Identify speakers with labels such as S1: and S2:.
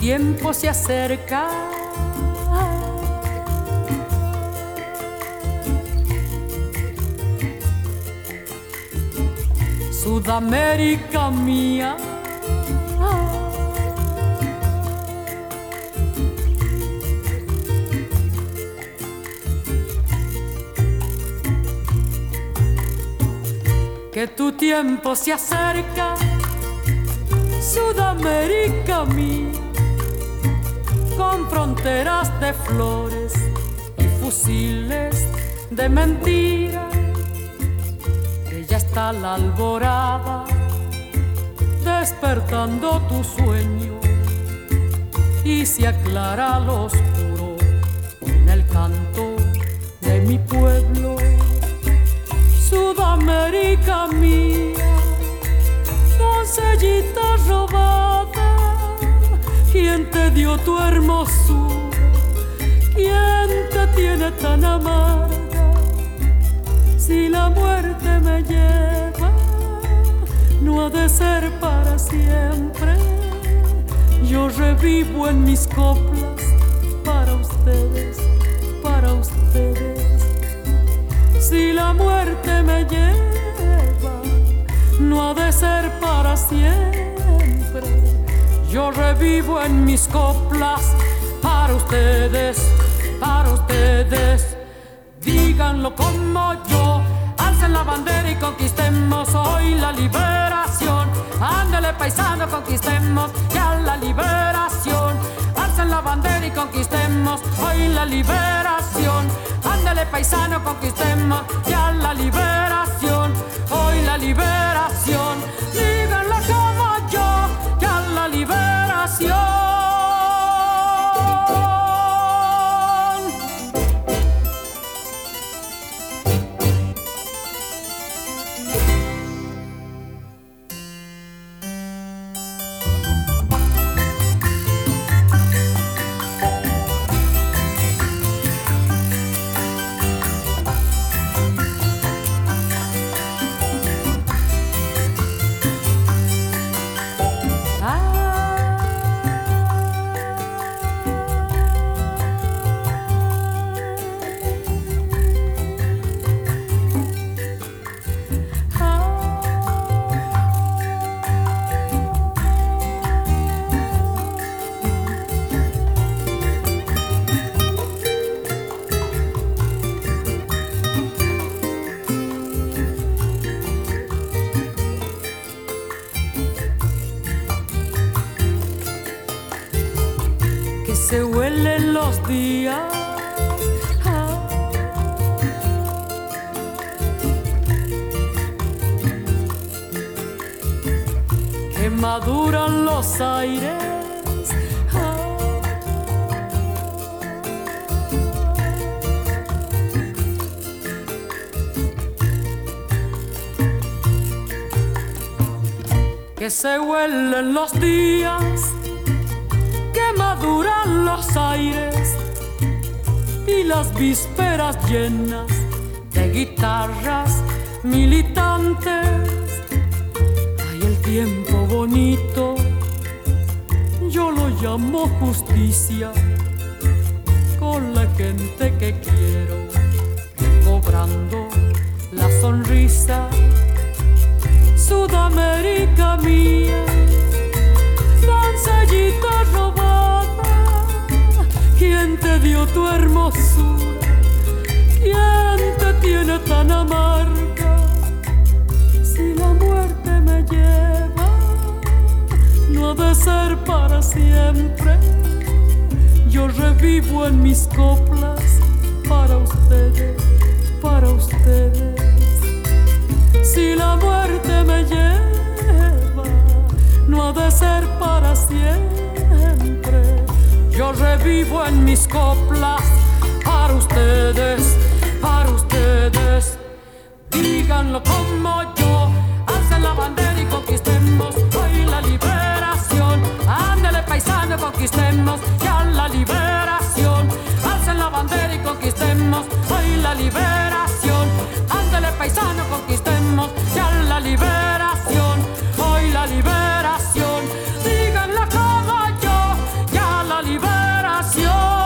S1: tiempo se acerca. Sudamérica mía, que tu tiempo se acerca, Sudamérica mía, con fronteras de flores y fusiles de mentira. Ya está la alborada despertando tu sueño y se aclara lo oscuro en el canto de mi pueblo. Sudamérica mía, doncellita robada, ¿quién te dio tu hermosura? ¿Quién te tiene tan amarga? Si la muerte me lleva, no ha de ser para siempre. Yo revivo en mis coplas para ustedes, para ustedes. Si la muerte me lleva, no ha de ser para siempre. Yo revivo en mis coplas para ustedes, para ustedes. Díganlo como yo, alcen la bandera y conquistemos hoy la liberación. Ándale paisano, conquistemos ya la liberación. Alcen la bandera y conquistemos hoy la liberación. Ándale paisano, conquistemos ya la liberación. Hoy la liberación, díganlo como yo, ya la liberación. Se huelen los días, que maduran los aires, que se huelen los días, que maduran los aires y las vísperas llenas de guitarras militantes. Ay, el tiempo bonito, yo lo llamo justicia, con la gente que quiero, cobrando la sonrisa. Sudamérica mía, doncellita robada, ¿quién te dio tu hermosura? ¿Quién te tiene tan amarga? Si la muerte me lleva, no ha de ser para siempre. Yo revivo en mis coplas para ustedes, para ustedes. Si la muerte me lleva, no ha de ser para siempre. Yo revivo en mis coplas para ustedes, para ustedes. Díganlo como yo, alcen la bandera y conquistemos hoy la liberación. Ándale paisano, conquistemos ya la liberación. Alcen la bandera y conquistemos hoy la liberación. Ándale paisano, conquistemos ya la liberación. Hoy la liberación, díganlo como yo, ya canción.